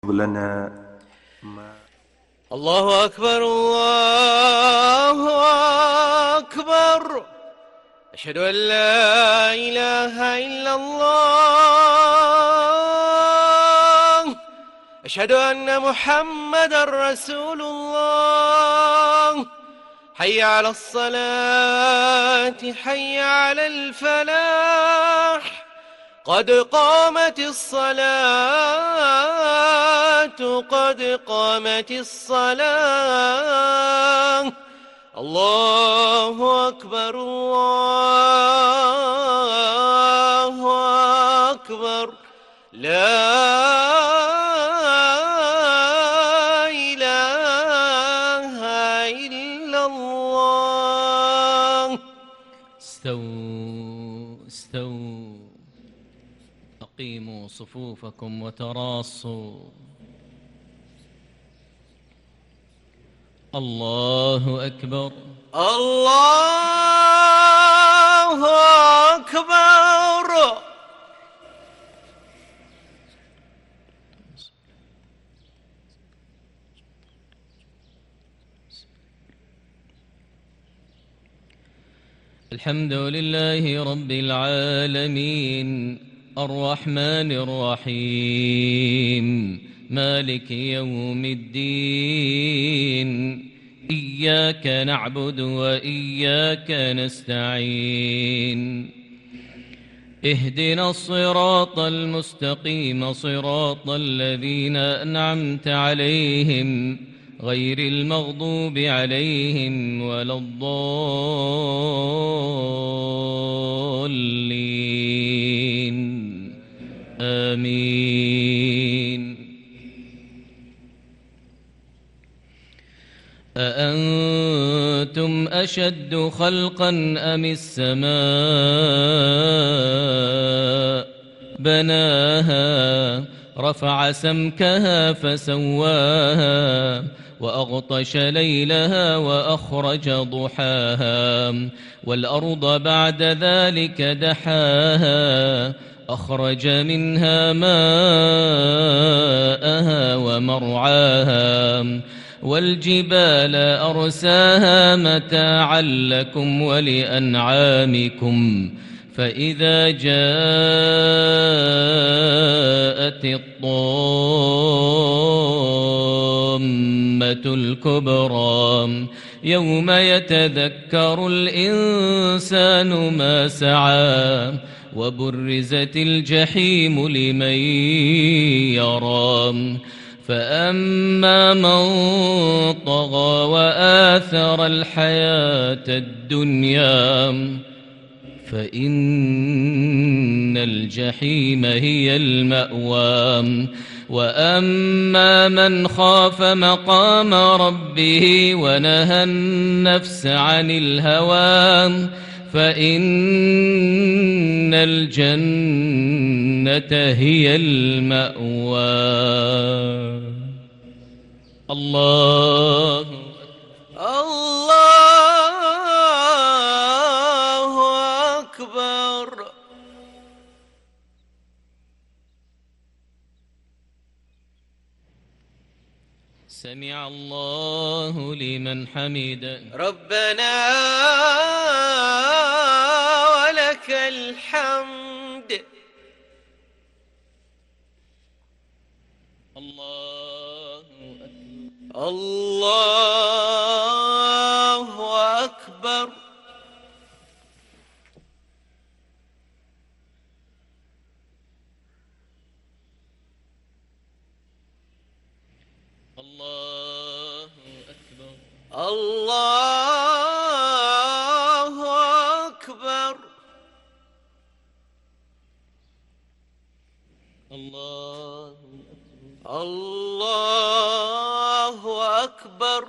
لنا ما الله أكبر الله أكبر. أشهد أن لا إله إلا الله. أشهد أن محمدا رسول الله. حي على الصلاة، حي على الفلاح. قد قامت الصلاة، قد قامت الصلاة. الله أكبر الله أكبر. لا إله إلا الله. استووا أقيموا صفوفكم وتراصوا. الله أكبر الله أكبر. الحمد لله رب العالمين، الرحمن الرحيم، مالك يوم الدين. إياك نعبد وإياك نستعين. اهدنا الصراط المستقيم، صراط الذين أنعمت عليهم غير المغضوب عليهم ولا الضالين. آمين. أأنتم أشد خلقا أم السماء بناها رفع سمكها فسواها وأغطش ليلها وأخرج ضحاها والأرض بعد ذلك دحاها أخرج منها ماءها ومرعاها والجبال أرساها متاعا لكم ولأنعامكم. فإذا جاءت الطامة الكبرى يوم يتذكر الإنسان ما سعى وبرزت الجحيم لمن يرى. فأما من طغى وآثر الحياة الدنيا فإن الجحيم هي المأوى. وأما من خاف مقام ربه ونهى النفس عن الهوى فإن الجنة هي المأوى. الله أكبر. سمع الله لمن حمده. ربنا ولك الحمد. الله أكبر. الله أكبر. الله أكبر. الله أكبر. الله الله أكبر.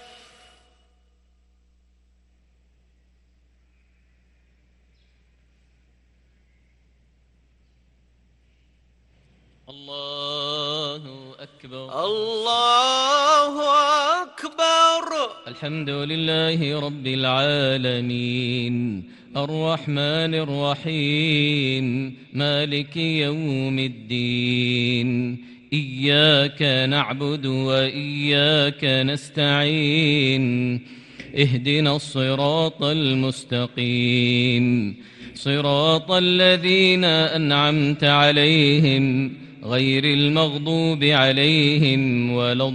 الله أكبر. الله أكبر. الحمد لله رب العالمين، الرحمن الرحيم، مالك يوم الدين. إياك نعبد وإياك نستعين اهدنا الصراط المستقيم صراط الذين أنعمت عليهم غير المغضوب عليهم ولا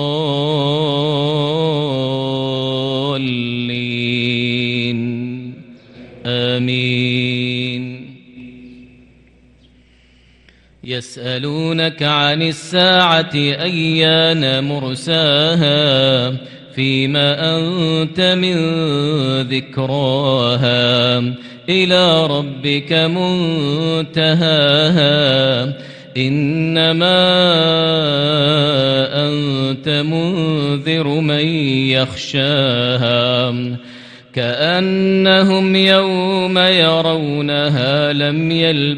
الضالين آمين. يسألونك عن الساعة أيان مرساها فيما أنت من ذكراها إلى ربك منتهاها إنما أنت منذر من يخشاها كأنهم يوم يرونها لم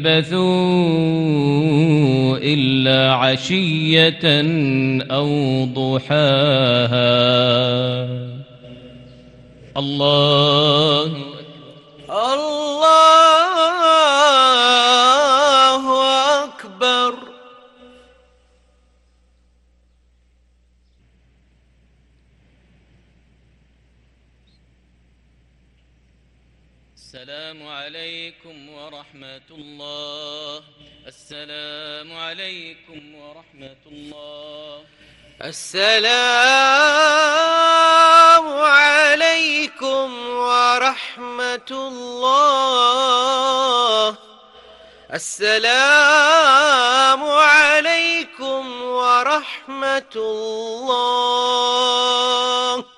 يلبثوا إلا عشية أو ضحاها. الله أكبر. السلام عليكم ورحمة الله. السلام عليكم ورحمة الله. السلام عليكم ورحمة الله. السلام عليكم ورحمة الله.